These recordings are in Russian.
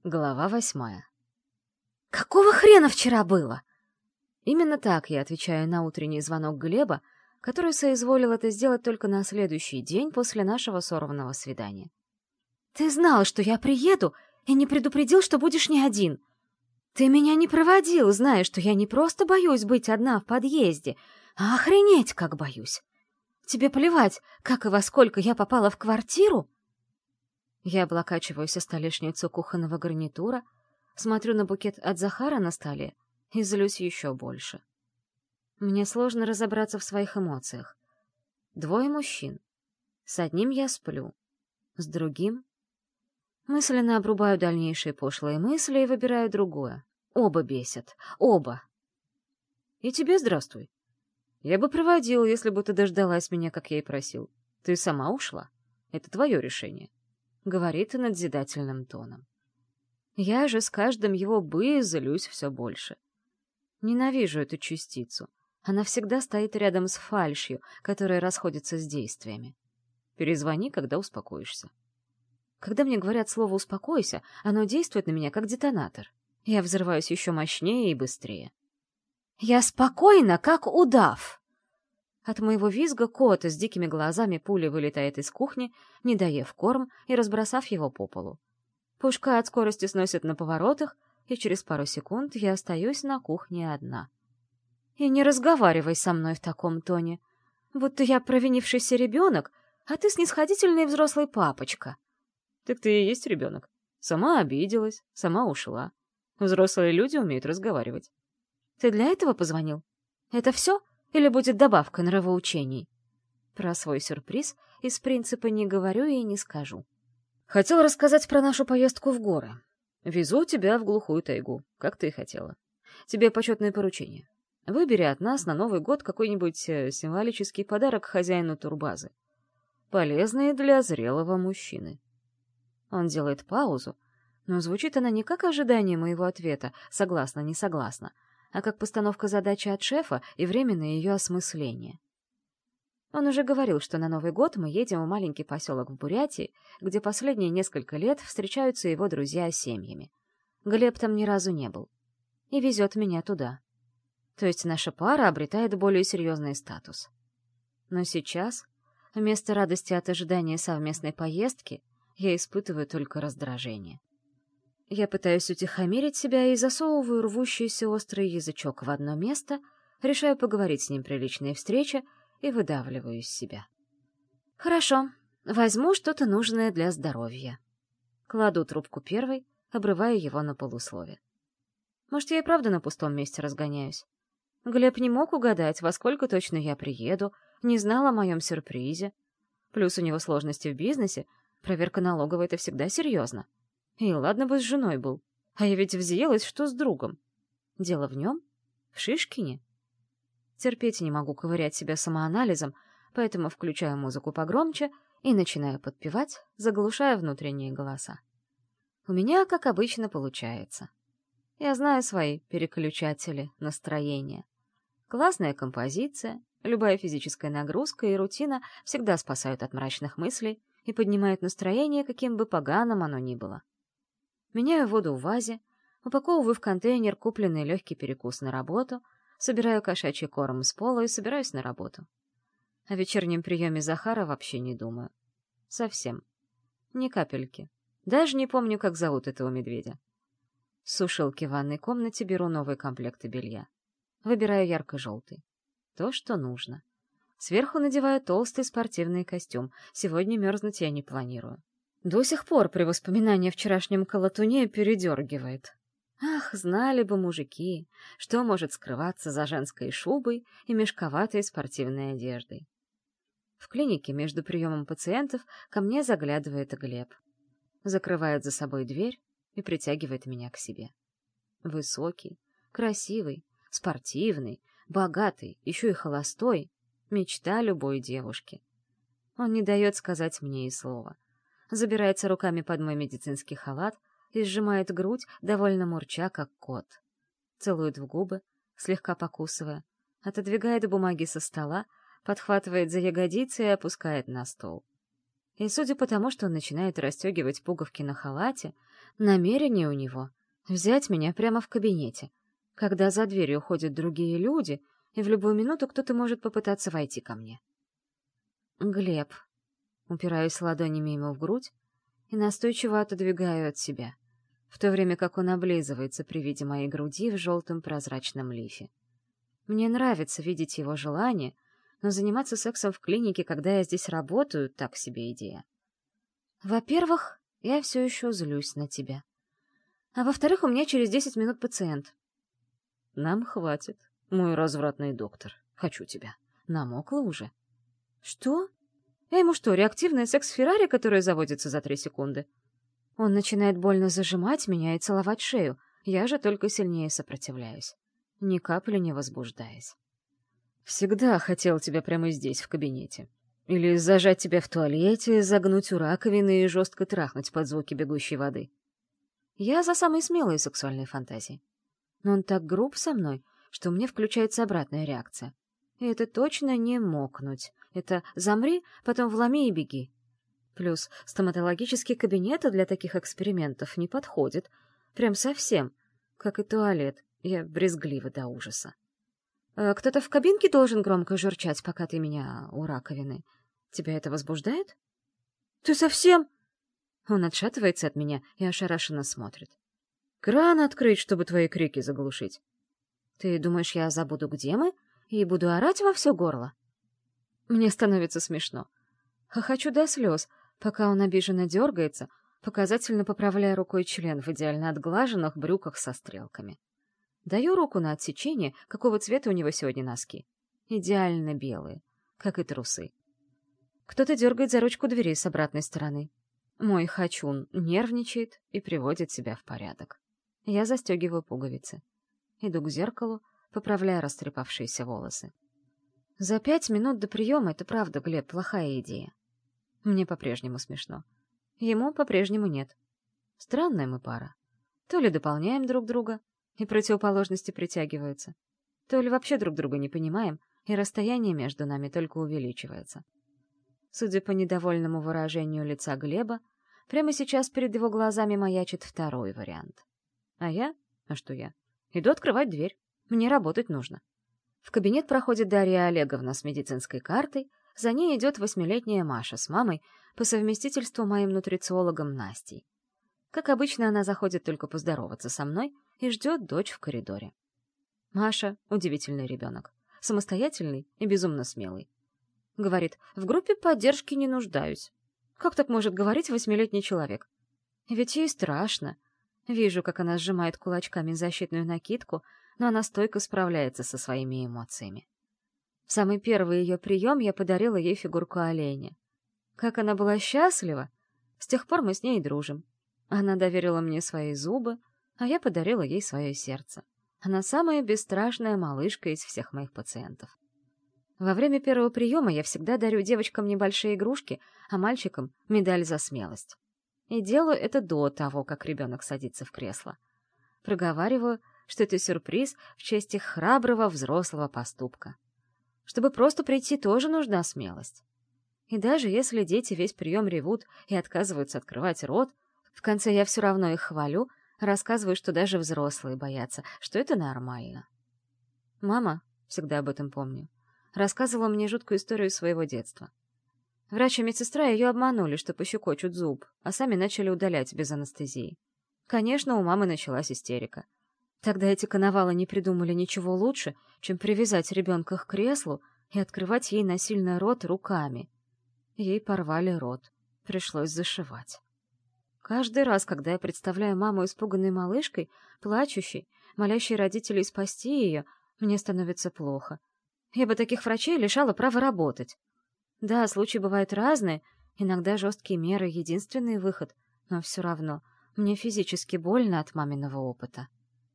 Глава 8. «Какого хрена вчера было?» Именно так я отвечаю на утренний звонок Глеба, который соизволил это сделать только на следующий день после нашего сорванного свидания. «Ты знал, что я приеду, и не предупредил, что будешь не один. Ты меня не проводил, зная, что я не просто боюсь быть одна в подъезде, а охренеть как боюсь. Тебе плевать, как и во сколько я попала в квартиру?» Я облокачиваюсь о столешницу кухонного гарнитура, смотрю на букет от Захара на столе и злюсь еще больше. Мне сложно разобраться в своих эмоциях. Двое мужчин. С одним я сплю, с другим... Мысленно обрубаю дальнейшие пошлые мысли и выбираю другое. Оба бесят. Оба. И тебе здравствуй. Я бы проводил, если бы ты дождалась меня, как я и просил. Ты сама ушла. Это твое решение. Говорит надзидательным тоном. Я же с каждым его «бы» злюсь все больше. Ненавижу эту частицу. Она всегда стоит рядом с фальшью, которая расходится с действиями. Перезвони, когда успокоишься. Когда мне говорят слово «успокойся», оно действует на меня как детонатор. Я взрываюсь еще мощнее и быстрее. Я спокойна, как удав. От моего визга кот с дикими глазами пулей вылетает из кухни, не доев корм и разбросав его по полу. Пушка от скорости сносит на поворотах, и через пару секунд я остаюсь на кухне одна. И не разговаривай со мной в таком тоне, будто я провинившийся ребенок, а ты снисходительный взрослый папочка. Так ты и есть ребенок. Сама обиделась, сама ушла. Взрослые люди умеют разговаривать. Ты для этого позвонил? Это все? Или будет добавка нравоучений? Про свой сюрприз из принципа не говорю и не скажу. Хотел рассказать про нашу поездку в горы. Везу тебя в глухую тайгу, как ты и хотела. Тебе почетное поручение. Выбери от нас на Новый год какой-нибудь символический подарок хозяину турбазы. Полезный для зрелого мужчины. Он делает паузу, но звучит она не как ожидание моего ответа, согласна, не согласна, а как постановка задачи от шефа и временное ее осмысление. Он уже говорил, что на Новый год мы едем в маленький поселок в Бурятии, где последние несколько лет встречаются его друзья с семьями. Глеб там ни разу не был. И везет меня туда. То есть наша пара обретает более серьезный статус. Но сейчас, вместо радости от ожидания совместной поездки, я испытываю только раздражение. Я пытаюсь утихомирить себя и засовываю рвущийся острый язычок в одно место, решаю поговорить с ним при личной встрече и выдавливаю из себя. Хорошо, возьму что-то нужное для здоровья. Кладу трубку первой, обрывая его на полуслове. Может, я и правда на пустом месте разгоняюсь? Глеб не мог угадать, во сколько точно я приеду, не знал о моем сюрпризе. Плюс у него сложности в бизнесе, проверка налоговой — это всегда серьезно. И ладно бы с женой был, а я ведь взъелась, что с другом. Дело в нем? В Шишкине? Терпеть не могу ковырять себя самоанализом, поэтому включаю музыку погромче и начинаю подпевать, заглушая внутренние голоса. У меня, как обычно, получается. Я знаю свои переключатели настроения. Классная композиция, любая физическая нагрузка и рутина всегда спасают от мрачных мыслей и поднимают настроение, каким бы поганым оно ни было. Меняю воду в вазе, упаковываю в контейнер купленный легкий перекус на работу, собираю кошачий корм с пола и собираюсь на работу. О вечернем приеме Захара вообще не думаю. Совсем. Ни капельки. Даже не помню, как зовут этого медведя. С сушилки в ванной комнате беру новые комплекты белья. Выбираю ярко-желтый. То, что нужно. Сверху надеваю толстый спортивный костюм. Сегодня мерзнуть я не планирую. До сих пор при воспоминании о вчерашнем колотуне передергивает. Ах, знали бы мужики, что может скрываться за женской шубой и мешковатой спортивной одеждой. В клинике между приемом пациентов ко мне заглядывает Глеб. Закрывает за собой дверь и притягивает меня к себе. Высокий, красивый, спортивный, богатый, еще и холостой — мечта любой девушки. Он не дает сказать мне и слова. Забирается руками под мой медицинский халат и сжимает грудь, довольно мурча, как кот. Целует в губы, слегка покусывая, отодвигает бумаги со стола, подхватывает за ягодицы и опускает на стол. И судя по тому, что он начинает расстегивать пуговки на халате, намерение у него — взять меня прямо в кабинете, когда за дверью ходят другие люди, и в любую минуту кто-то может попытаться войти ко мне. «Глеб», упираюсь ладонями ему в грудь и настойчиво отодвигаю от себя, в то время как он облизывается при виде моей груди в желтом прозрачном лифе. Мне нравится видеть его желание, но заниматься сексом в клинике, когда я здесь работаю, так себе идея. Во-первых, я все еще злюсь на тебя. А во-вторых, у меня через 10 минут пациент. Нам хватит, мой развратный доктор. Хочу тебя. Намокла уже. Что? Я ему что, реактивная секс-феррари, которая заводится за 3 секунды? Он начинает больно зажимать меня и целовать шею. Я же только сильнее сопротивляюсь, ни капли не возбуждаясь. Всегда хотел тебя прямо здесь, в кабинете. Или зажать тебя в туалете, загнуть у раковины и жестко трахнуть под звуки бегущей воды. Я за самые смелые сексуальные фантазии. Но он так груб со мной, что у меня включается обратная реакция. И это точно не мокнуть. Это замри, потом вломи и беги. Плюс стоматологический кабинет для таких экспериментов не подходит. Прям совсем. Как и туалет. Я брезглива до ужаса. Кто-то в кабинке должен громко журчать, пока ты меня у раковины. Тебя это возбуждает? Ты совсем... Он отшатывается от меня и ошарашенно смотрит. Кран открыть, чтобы твои крики заглушить. Ты думаешь, я забуду, где мы, и буду орать во все горло? Мне становится смешно. Хохочу до слез, пока он обиженно дергается, показательно поправляя рукой член в идеально отглаженных брюках со стрелками. Даю руку на отсечение, какого цвета у него сегодня носки. Идеально белые, как и трусы. Кто-то дергает за ручку двери с обратной стороны. Мой хачун нервничает и приводит себя в порядок. Я застегиваю пуговицы. Иду к зеркалу, поправляя растрепавшиеся волосы. За 5 минут до приема это правда, Глеб, плохая идея. Мне по-прежнему смешно. Ему по-прежнему нет. Странная мы пара. То ли дополняем друг друга, и противоположности притягиваются, то ли вообще друг друга не понимаем, и расстояние между нами только увеличивается. Судя по недовольному выражению лица Глеба, прямо сейчас перед его глазами маячит второй вариант. А я? А что я? Иду открывать дверь. Мне работать нужно. В кабинет проходит Дарья Олеговна с медицинской картой, за ней идет 8-летняя Маша с мамой, по совместительству моим нутрициологом Настей. Как обычно, она заходит только поздороваться со мной и ждет дочь в коридоре. Маша — удивительный ребенок, самостоятельный и безумно смелый. Говорит, в группе поддержки не нуждаюсь. Как так может говорить 8-летний человек? Ведь ей страшно. Вижу, как она сжимает кулачками защитную накидку, но она стойко справляется со своими эмоциями. В самый первый ее прием я подарила ей фигурку оленя. Как она была счастлива! С тех пор мы с ней дружим. Она доверила мне свои зубы, а я подарила ей свое сердце. Она самая бесстрашная малышка из всех моих пациентов. Во время первого приема я всегда дарю девочкам небольшие игрушки, а мальчикам — медаль за смелость. И делаю это до того, как ребенок садится в кресло. Проговариваю, что это сюрприз в честь их храброго взрослого поступка. Чтобы просто прийти, тоже нужна смелость. И даже если дети весь прием ревут и отказываются открывать рот, в конце я все равно их хвалю, рассказываю, что даже взрослые боятся, что это нормально. Мама, всегда об этом помню, рассказывала мне жуткую историю своего детства. Врач и медсестра ее обманули, что пощекочут зуб, а сами начали удалять без анестезии. Конечно, у мамы началась истерика. Тогда эти коновалы не придумали ничего лучше, чем привязать ребенка к креслу и открывать ей насильно рот руками. Ей порвали рот. Пришлось зашивать. Каждый раз, когда я представляю маму испуганной малышкой, плачущей, молящей родителей спасти ее, мне становится плохо. Я бы таких врачей лишала права работать. Да, случаи бывают разные, иногда жесткие меры — единственный выход, но все равно мне физически больно от маминого опыта.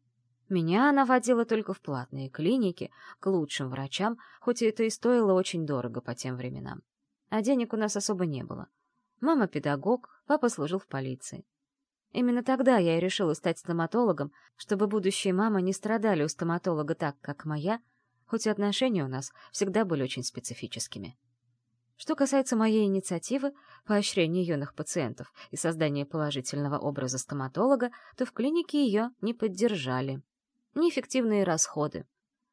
Меня она водила только в платные клиники, к лучшим врачам, хоть и это и стоило очень дорого по тем временам. А денег у нас особо не было. Мама педагог, папа служил в полиции. Именно тогда я и решила стать стоматологом, чтобы будущие мамы не страдали у стоматолога так, как моя, хоть и отношения у нас всегда были очень специфическими. Что касается моей инициативы, поощрения юных пациентов и создания положительного образа стоматолога, то в клинике ее не поддержали. Неэффективные расходы.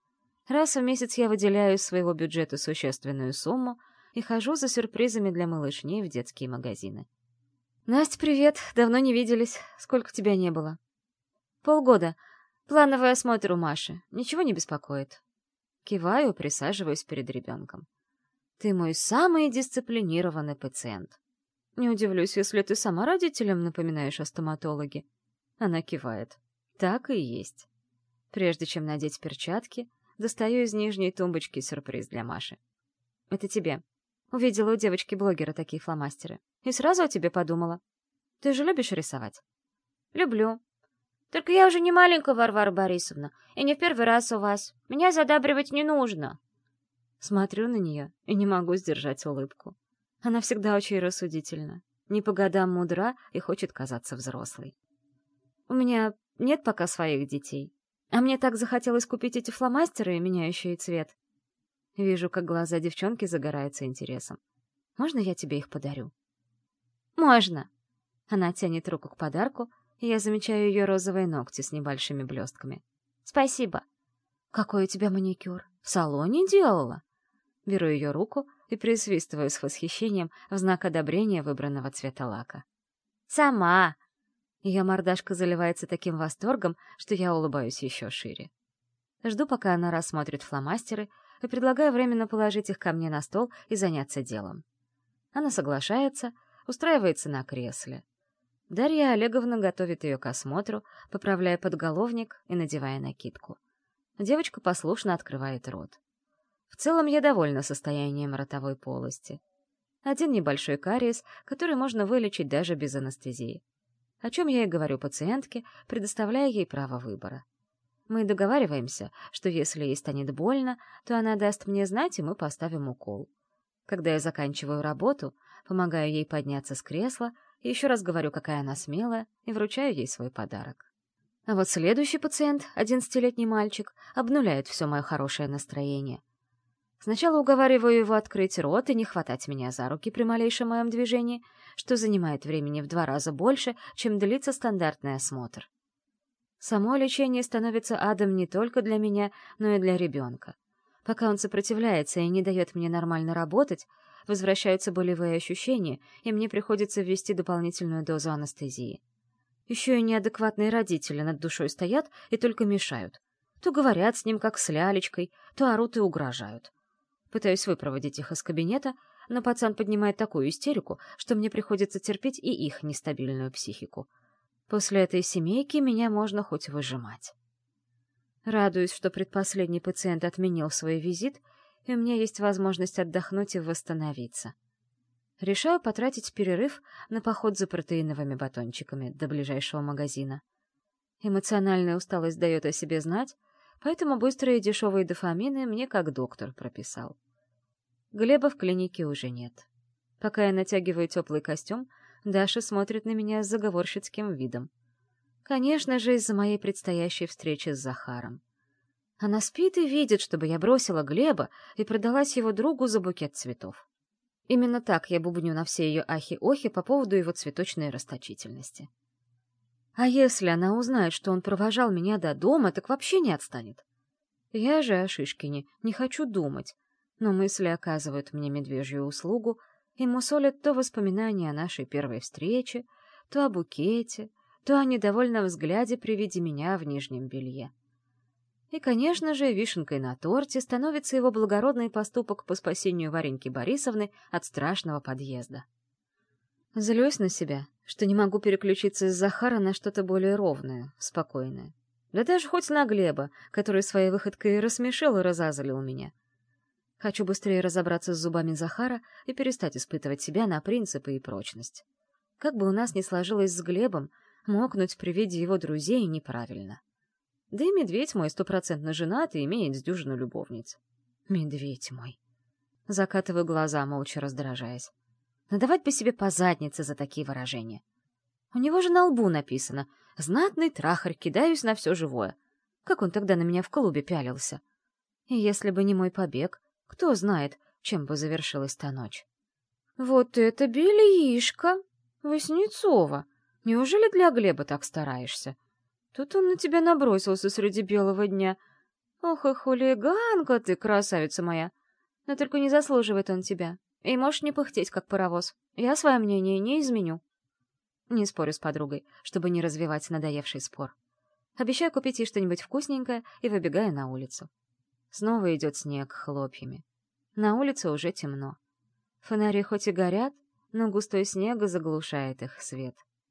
Раз в месяц я выделяю из своего бюджета существенную сумму и хожу за сюрпризами для малышней в детские магазины. «Настя, привет! Давно не виделись. Сколько тебя не было?» «Полгода. Плановый осмотр у Маши. Ничего не беспокоит?» Киваю, присаживаюсь перед ребенком. «Ты мой самый дисциплинированный пациент. Не удивлюсь, если ты сама родителям напоминаешь о стоматологе». Она кивает. «Так и есть». Прежде чем надеть перчатки, достаю из нижней тумбочки сюрприз для Маши. «Это тебе. Увидела у девочки-блогера такие фломастеры. И сразу о тебе подумала. Ты же любишь рисовать?» «Люблю. Только я уже не маленькая, Варвара Борисовна, и не в первый раз у вас. Меня задабривать не нужно». Смотрю на нее и не могу сдержать улыбку. Она всегда очень рассудительна, не по годам мудра и хочет казаться взрослой. «У меня нет пока своих детей, а мне так захотелось купить эти фломастеры, меняющие цвет». Вижу, как глаза девчонки загораются интересом. «Можно я тебе их подарю?» «Можно!» Она тянет руку к подарку, и я замечаю ее розовые ногти с небольшими блестками. «Спасибо!» «Какой у тебя маникюр? В салоне делала?» Беру ее руку и присвистываю с восхищением в знак одобрения выбранного цвета лака. «Сама!» Ее мордашка заливается таким восторгом, что я улыбаюсь еще шире. Жду, пока она рассмотрит фломастеры, и предлагаю временно положить их ко мне на стол и заняться делом. Она соглашается, устраивается на кресле. Дарья Олеговна готовит ее к осмотру, поправляя подголовник и надевая накидку. Девочка послушно открывает рот. В целом я довольна состоянием ротовой полости. Один небольшой кариес, который можно вылечить даже без анестезии. О чем я и говорю пациентке, предоставляя ей право выбора. Мы договариваемся, что если ей станет больно, то она даст мне знать, и мы поставим укол. Когда я заканчиваю работу, помогаю ей подняться с кресла, и еще раз говорю, какая она смелая, и вручаю ей свой подарок. А вот следующий пациент, 11-летний мальчик, обнуляет все мое хорошее настроение. Сначала уговариваю его открыть рот и не хватать меня за руки при малейшем моем движении, что занимает времени в 2 раза больше, чем длится стандартный осмотр. Само лечение становится адом не только для меня, но и для ребенка. Пока он сопротивляется и не дает мне нормально работать, возвращаются болевые ощущения, и мне приходится ввести дополнительную дозу анестезии. Еще и неадекватные родители над душой стоят и только мешают. То говорят с ним, как с лялечкой, то орут и угрожают. Пытаюсь выпроводить их из кабинета, но пацан поднимает такую истерику, что мне приходится терпеть и их нестабильную психику. После этой семейки меня можно хоть выжимать. Радуюсь, что предпоследний пациент отменил свой визит, и у меня есть возможность отдохнуть и восстановиться. Решаю потратить перерыв на поход за протеиновыми батончиками до ближайшего магазина. Эмоциональная усталость дает о себе знать, поэтому быстрые и дешевые дофамины мне как доктор прописал. Глеба в клинике уже нет. Пока я натягиваю теплый костюм, Даша смотрит на меня с заговорщицким видом. Конечно же, из-за моей предстоящей встречи с Захаром. Она спит и видит, чтобы я бросила Глеба и продалась его другу за букет цветов. Именно так я бубню на все ее ахи-охи по поводу его цветочной расточительности. А если она узнает, что он провожал меня до дома, так вообще не отстанет. Я же о Шишкине не хочу думать, но мысли оказывают мне медвежью услугу и мусолят то воспоминания о нашей первой встрече, то о букете, то о недовольном взгляде при виде меня в нижнем белье. И, конечно же, вишенкой на торте становится его благородный поступок по спасению Вареньки Борисовны от страшного подъезда. Злюсь на себя, что не могу переключиться из Захара на что-то более ровное, спокойное. Да даже хоть на Глеба, который своей выходкой рассмешил и разозлил меня. Хочу быстрее разобраться с зубами Захара и перестать испытывать себя на принципы и прочность. Как бы у нас ни сложилось с Глебом, мокнуть при виде его друзей неправильно. Да и медведь мой 100% женат и имеет с дюжину любовниц. Медведь мой. Закатываю глаза, молча раздражаясь. Надавать по себе по заднице за такие выражения. У него же на лбу написано «Знатный трахарь, кидаюсь на все живое». Как он тогда на меня в клубе пялился? И если бы не мой побег, кто знает, чем бы завершилась та ночь. Вот это бельишко! Васнецова! Неужели для Глеба так стараешься? Тут он на тебя набросился среди белого дня. Ох и хулиганка ты, красавица моя! Но только не заслуживает он тебя. И можешь не пыхтеть, как паровоз. Я свое мнение не изменю. Не спорю с подругой, чтобы не развивать надоевший спор. Обещаю купить ей что-нибудь вкусненькое и выбегаю на улицу. Снова идет снег хлопьями. На улице уже темно. Фонари хоть и горят, но густой снег заглушает их свет.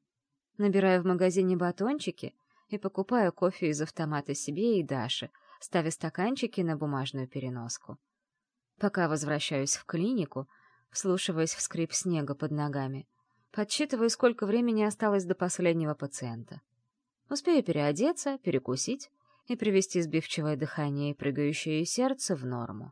Набираю в магазине батончики и покупаю кофе из автомата себе и Даше, ставя стаканчики на бумажную переноску. Пока возвращаюсь в клинику, вслушиваясь в скрип снега под ногами, подсчитываю, сколько времени осталось до последнего пациента. Успею переодеться, перекусить и привести сбивчивое дыхание и прыгающее сердце в норму.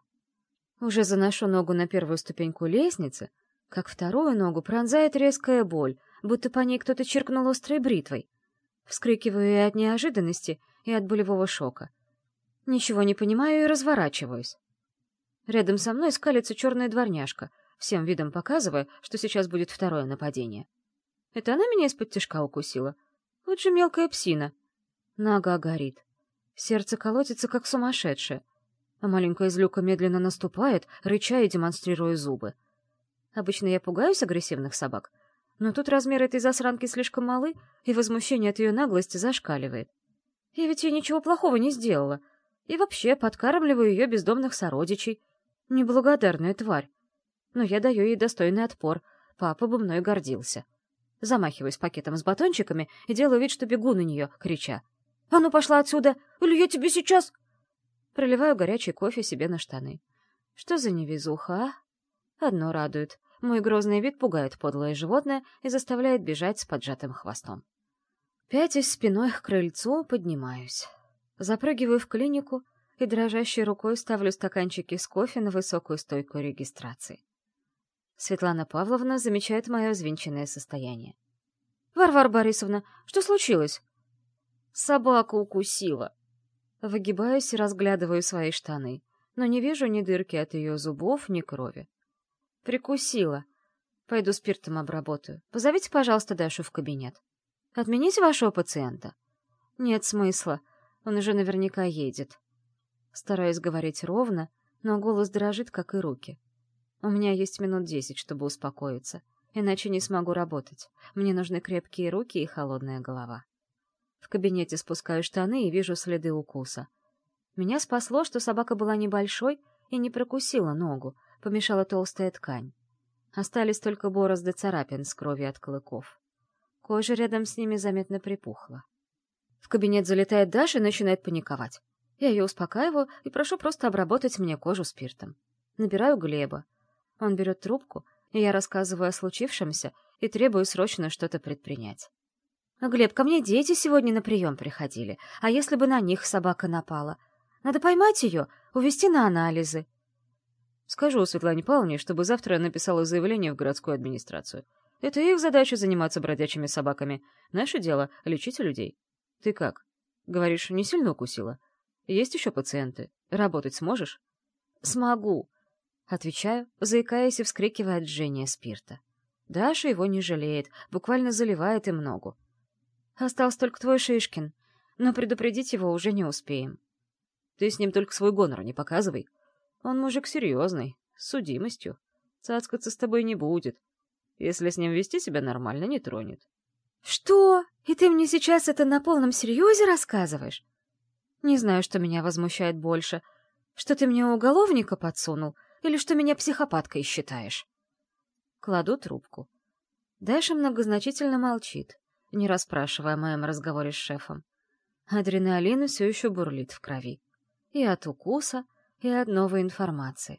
Уже заношу ногу на первую ступеньку лестницы, как вторую ногу пронзает резкая боль, будто по ней кто-то чиркнул острой бритвой. Вскрикиваю и от неожиданности, и от болевого шока. Ничего не понимаю и разворачиваюсь. Рядом со мной скалится черная дворняжка, всем видом показывая, что сейчас будет второе нападение. Это она меня из-под тишка укусила? Вот же мелкая псина. Нога горит. Сердце колотится, как сумасшедшее. А маленькая злюка медленно наступает, рыча и демонстрируя зубы. Обычно я пугаюсь агрессивных собак, но тут размеры этой засранки слишком малы, и возмущение от ее наглости зашкаливает. Я ведь ей ничего плохого не сделала. И вообще подкармливаю ее бездомных сородичей. Неблагодарная тварь. Но я даю ей достойный отпор. Папа бы мной гордился. Замахиваюсь пакетом с батончиками и делаю вид, что бегу на нее, крича: «А ну пошла отсюда! Или я тебе сейчас...» Проливаю горячий кофе себе на штаны. Что за невезуха, а? Одно радует. Мой грозный вид пугает подлое животное и заставляет бежать с поджатым хвостом. Пятясь спиной к крыльцу, поднимаюсь. Запрыгиваю в клинику и дрожащей рукой ставлю стаканчики с кофе на высокую стойку регистрации. Светлана Павловна замечает мое взвинченное состояние. «Варвара Борисовна, что случилось?» «Собака укусила». Выгибаюсь и разглядываю свои штаны, но не вижу ни дырки от ее зубов, ни крови. «Прикусила. Пойду спиртом обработаю. Позовите, пожалуйста, Дашу в кабинет. Отмените вашего пациента?» «Нет смысла. Он уже наверняка едет». Стараюсь говорить ровно, но голос дрожит, как и руки. У меня есть минут 10, чтобы успокоиться, иначе не смогу работать. Мне нужны крепкие руки и холодная голова. В кабинете спускаю штаны и вижу следы укуса. Меня спасло, что собака была небольшой и не прокусила ногу, помешала толстая ткань. Остались только борозды царапин с кровью от клыков. Кожа рядом с ними заметно припухла. В кабинет залетает Даша и начинает паниковать. Я ее успокаиваю и прошу просто обработать мне кожу спиртом. Набираю Глеба. Он берет трубку, и я рассказываю о случившемся и требую срочно что-то предпринять. «Глеб, ко мне дети сегодня на прием приходили, а если бы на них собака напала? Надо поймать ее, увезти на анализы». Скажу Светлане Павловне, чтобы завтра написала заявление в городскую администрацию. Это их задача заниматься бродячими собаками. Наше дело — лечить людей. Ты как? Говоришь, не сильно укусила? Есть еще пациенты? Работать сможешь? «Смогу», — отвечаю, заикаясь и вскрикивая от жжения спирта. Даша его не жалеет, буквально заливает им ногу. «Остался только твой Шишкин, но предупредить его уже не успеем». «Ты с ним только свой гонор не показывай. Он мужик серьезный, с судимостью. Цацкаться с тобой не будет. Если с ним вести себя нормально, не тронет». «Что? И ты мне сейчас это на полном серьезе рассказываешь?» Не знаю, что меня возмущает больше. Что ты мне уголовника подсунул или что меня психопаткой считаешь? Кладу трубку. Даша многозначительно молчит, не расспрашивая о моем разговоре с шефом. Адреналин все еще бурлит в крови. И от укуса, и от новой информации.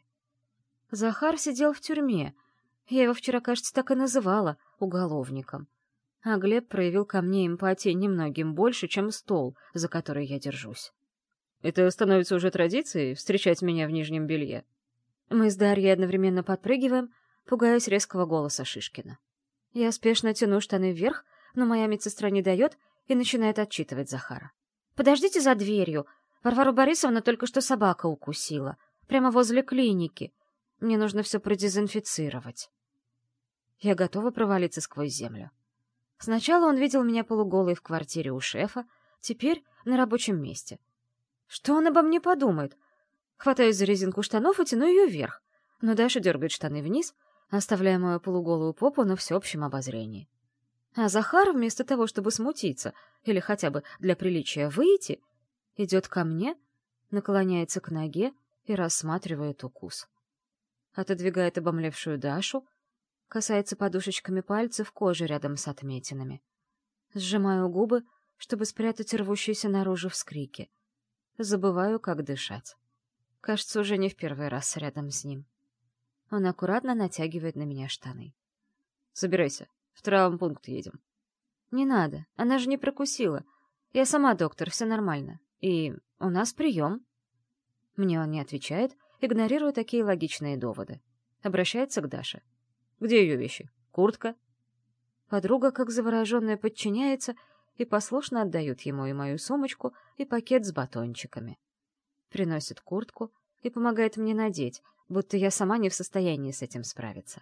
Захар сидел в тюрьме. Я его вчера, кажется, так и называла — уголовником. А Глеб проявил ко мне эмпатии немногим больше, чем стол, за который я держусь. Это становится уже традицией — встречать меня в нижнем белье? Мы с Дарьей одновременно подпрыгиваем, пугаясь резкого голоса Шишкина. Я спешно тяну штаны вверх, но моя медсестра не дает и начинает отчитывать Захара. «Подождите за дверью. Варвару Борисовну только что собака укусила. Прямо возле клиники. Мне нужно все продезинфицировать». Я готова провалиться сквозь землю. Сначала он видел меня полуголой в квартире у шефа, теперь на рабочем месте. Что он обо мне подумает? Хватаюсь за резинку штанов и тяну ее вверх, но Даша дергает штаны вниз, оставляя мою полуголую попу на всеобщем обозрении. А Захар, вместо того, чтобы смутиться или хотя бы для приличия выйти, идет ко мне, наклоняется к ноге и рассматривает укус. Отодвигает обомлевшую Дашу, касается подушечками пальцев кожи рядом с отметинами. Сжимаю губы, чтобы спрятать рвущиеся наружу вскрики. Забываю, как дышать. Кажется, уже не в первый раз рядом с ним. Он аккуратно натягивает на меня штаны. «Собирайся, в травмпункт едем». «Не надо, она же не прокусила. Я сама доктор, все нормально. И у нас прием». Мне он не отвечает, игнорируя такие логичные доводы. Обращается к Даше. «Где ее вещи? Куртка?» Подруга, как завороженная, подчиняется и послушно отдает ему и мою сумочку, и пакет с батончиками. Приносит куртку и помогает мне надеть, будто я сама не в состоянии с этим справиться.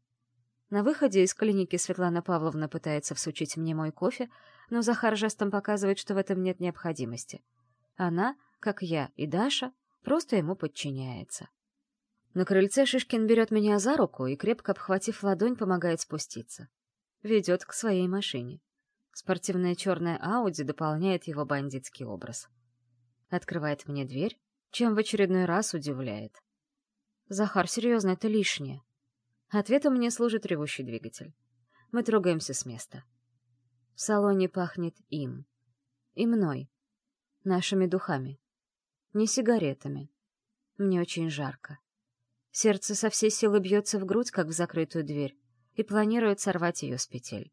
На выходе из клиники Светлана Павловна пытается всучить мне мой кофе, но Захар жестом показывает, что в этом нет необходимости. Она, как я и Даша, просто ему подчиняется. На крыльце Шишкин берет меня за руку и, крепко обхватив ладонь, помогает спуститься. Ведет к своей машине. Спортивная черная Ауди дополняет его бандитский образ. Открывает мне дверь, чем в очередной раз удивляет. «Захар, серьезно, это лишнее». Ответом мне служит ревущий двигатель. Мы трогаемся с места. В салоне пахнет им. И мной. Нашими духами. Не сигаретами. Мне очень жарко. Сердце со всей силы бьется в грудь, как в закрытую дверь, и планирует сорвать ее с петель.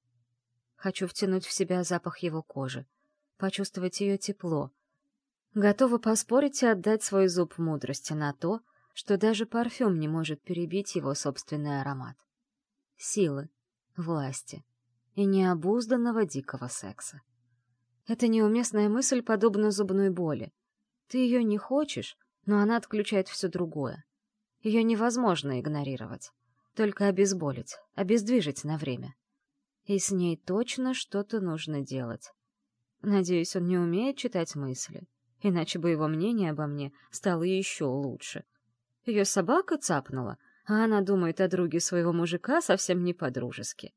Хочу втянуть в себя запах его кожи, почувствовать ее тепло. Готова поспорить и отдать свой зуб мудрости на то, что даже парфюм не может перебить его собственный аромат. Силы, власти и необузданного дикого секса. Эта неуместная мысль подобна зубной боли. Ты ее не хочешь, но она отключает все другое. Ее невозможно игнорировать, только обезболить, обездвижить на время. И с ней точно что-то нужно делать. Надеюсь, он не умеет читать мысли, иначе бы его мнение обо мне стало еще лучше. Ее собака цапнула, а она думает о друге своего мужика совсем не по-дружески.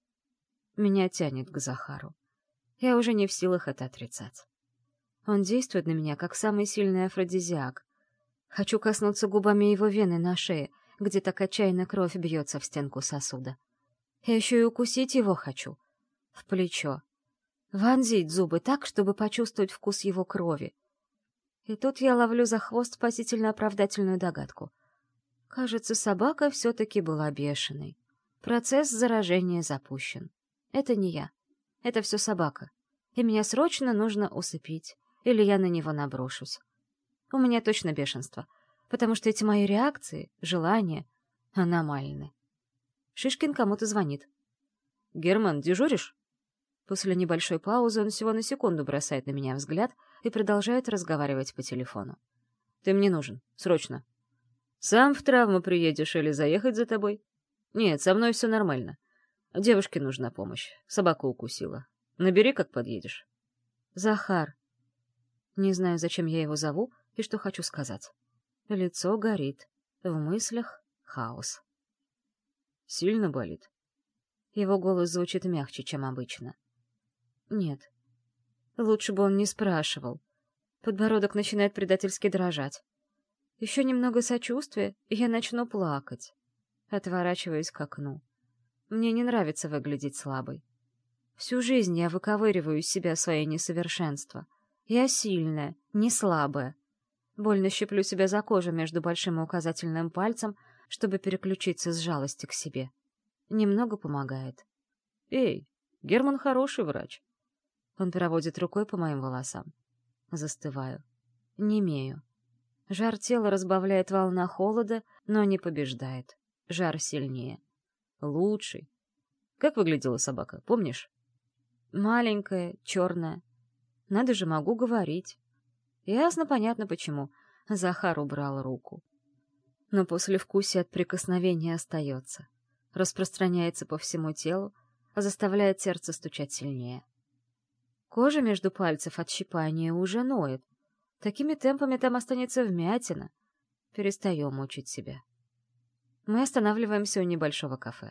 Меня тянет к Захару. Я уже не в силах это отрицать. Он действует на меня, как самый сильный афродизиак. Хочу коснуться губами его вены на шее, где так отчаянно кровь бьется в стенку сосуда. Я еще и укусить его хочу. В плечо. Вонзить зубы так, чтобы почувствовать вкус его крови. И тут я ловлю за хвост спасительно-оправдательную догадку. Кажется, собака все-таки была бешеной. Процесс заражения запущен. Это не я. Это все собака. И меня срочно нужно усыпить, или я на него наброшусь. У меня точно бешенство, потому что эти мои реакции, желания аномальны. Шишкин кому-то звонит. «Герман, дежуришь?» После небольшой паузы он всего на секунду бросает на меня взгляд и продолжает разговаривать по телефону. «Ты мне нужен. Срочно. Сам в травму приедешь или заехать за тобой? Нет, со мной все нормально. Девушке нужна помощь. Собаку укусила. Набери, как подъедешь». «Захар». Не знаю, зачем я его зову и что хочу сказать. Лицо горит. В мыслях хаос. «Сильно болит?» Его голос звучит мягче, чем обычно. Нет. Лучше бы он не спрашивал. Подбородок начинает предательски дрожать. Еще немного сочувствия, и я начну плакать. Отворачиваюсь к окну. Мне не нравится выглядеть слабой. Всю жизнь я выковыриваю из себя свои несовершенства. Я сильная, не слабая. Больно щиплю себя за кожу между большим и указательным пальцем, чтобы переключиться с жалости к себе. Немного помогает. «Эй, Герман хороший врач». Он проводит рукой по моим волосам. Застываю. Немею. Жар тела разбавляет волна холода, но не побеждает. Жар сильнее. «Лучший. Как выглядела собака, помнишь?» Маленькая, черная. Надо же, могу говорить. Ясно, понятно, почему. Захар убрал руку. Но послевкусие от прикосновения остается. распространяется по всему телу, заставляет сердце стучать сильнее. Кожа между пальцев от щипания уже ноет. Такими темпами там останется вмятина. Перестаем мучить себя. Мы останавливаемся у небольшого кафе.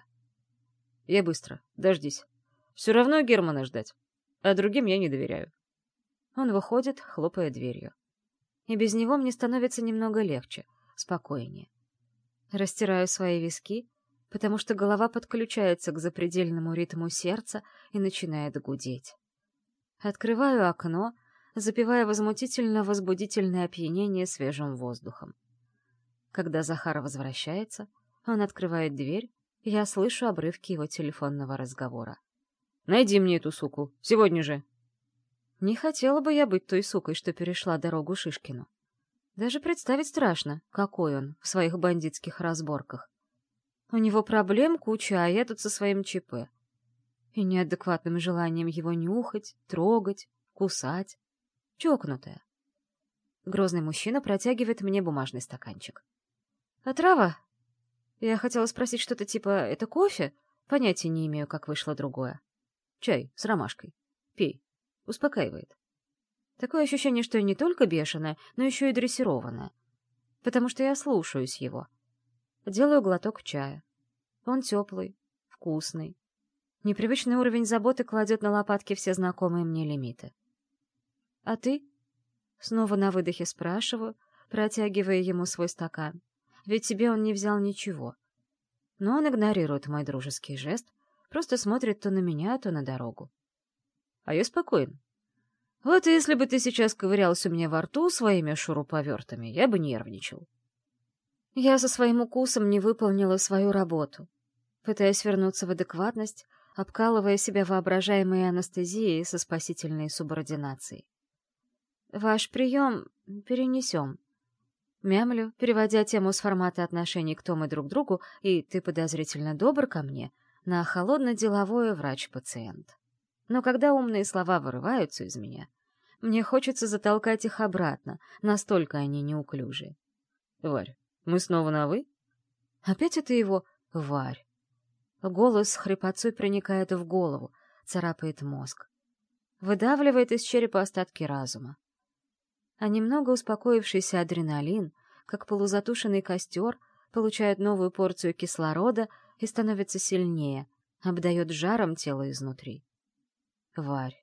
Я быстро, дождись. Все равно Германа ждать, а другим я не доверяю. Он выходит, хлопая дверью. И без него мне становится немного легче, спокойнее. Растираю свои виски, потому что голова подключается к запредельному ритму сердца и начинает гудеть. Открываю окно, запивая возмутительно-возбудительное опьянение свежим воздухом. Когда Захар возвращается, он открывает дверь, и я слышу обрывки его телефонного разговора. «Найди мне эту суку, сегодня же!» Не хотела бы я быть той сукой, что перешла дорогу Шишкину. Даже представить страшно, какой он в своих бандитских разборках. У него проблем куча, а я тут со своим ЧП. И неадекватным желанием его нюхать, трогать, кусать. Чокнутая. Грозный мужчина протягивает мне бумажный стаканчик. «Отрава?» Я хотела спросить что-то типа «это кофе?» Понятия не имею, как вышло другое. «Чай с ромашкой. Пей. Успокаивает». Такое ощущение, что я не только бешеная, но еще и дрессированная. Потому что я слушаюсь его. Делаю глоток чая. Он теплый, вкусный. Непривычный уровень заботы кладет на лопатки все знакомые мне лимиты. «А ты?» Снова на выдохе спрашиваю, протягивая ему свой стакан. Ведь себе он не взял ничего. Но он игнорирует мой дружеский жест, просто смотрит то на меня, то на дорогу. А я спокоен. Вот если бы ты сейчас ковырялся у меня во рту своими шуруповертами, я бы нервничал. Я со своим укусом не выполнила свою работу, пытаясь вернуться в адекватность, обкалывая себя воображаемой анестезией со спасительной субординацией. «Ваш прием перенесем». Мямлю, переводя тему с формата отношений «кто мы друг другу» и «ты подозрительно добр ко мне» на холодно-деловое врач-пациент. Но когда умные слова вырываются из меня, мне хочется затолкать их обратно, настолько они неуклюжие. «Варь, мы снова на «вы»?» Опять это его «Варь». Голос с хрипотцой проникает в голову, царапает мозг. Выдавливает из черепа остатки разума. А немного успокоившийся адреналин, как полузатушенный костер, получает новую порцию кислорода и становится сильнее, обдает жаром тело изнутри. Варь.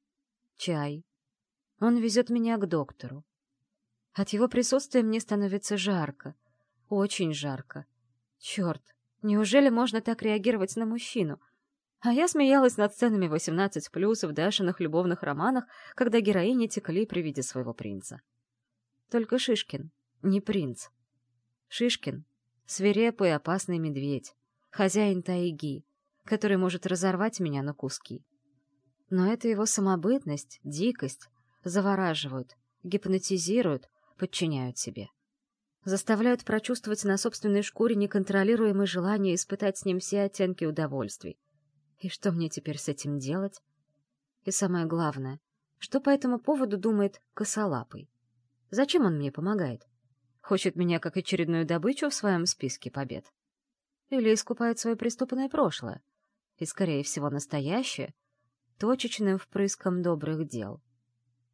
Чай. Он везет меня к доктору. От его присутствия мне становится жарко. Очень жарко. Черт, неужели можно так реагировать на мужчину? А я смеялась над сценами 18+ в Дашиных любовных романах, когда героини текли при виде своего принца. Только Шишкин не принц. Шишкин — свирепый опасный медведь, хозяин тайги, который может разорвать меня на куски. Но это его самобытность, дикость завораживают, гипнотизируют, подчиняют себе. Заставляют прочувствовать на собственной шкуре неконтролируемое желание испытать с ним все оттенки удовольствий. И что мне теперь с этим делать? И самое главное, что по этому поводу думает Косолапый? Зачем он мне помогает? Хочет меня как очередную добычу в своем списке побед? Или искупает свое преступное прошлое? И, скорее всего, настоящее, точечным впрыском добрых дел.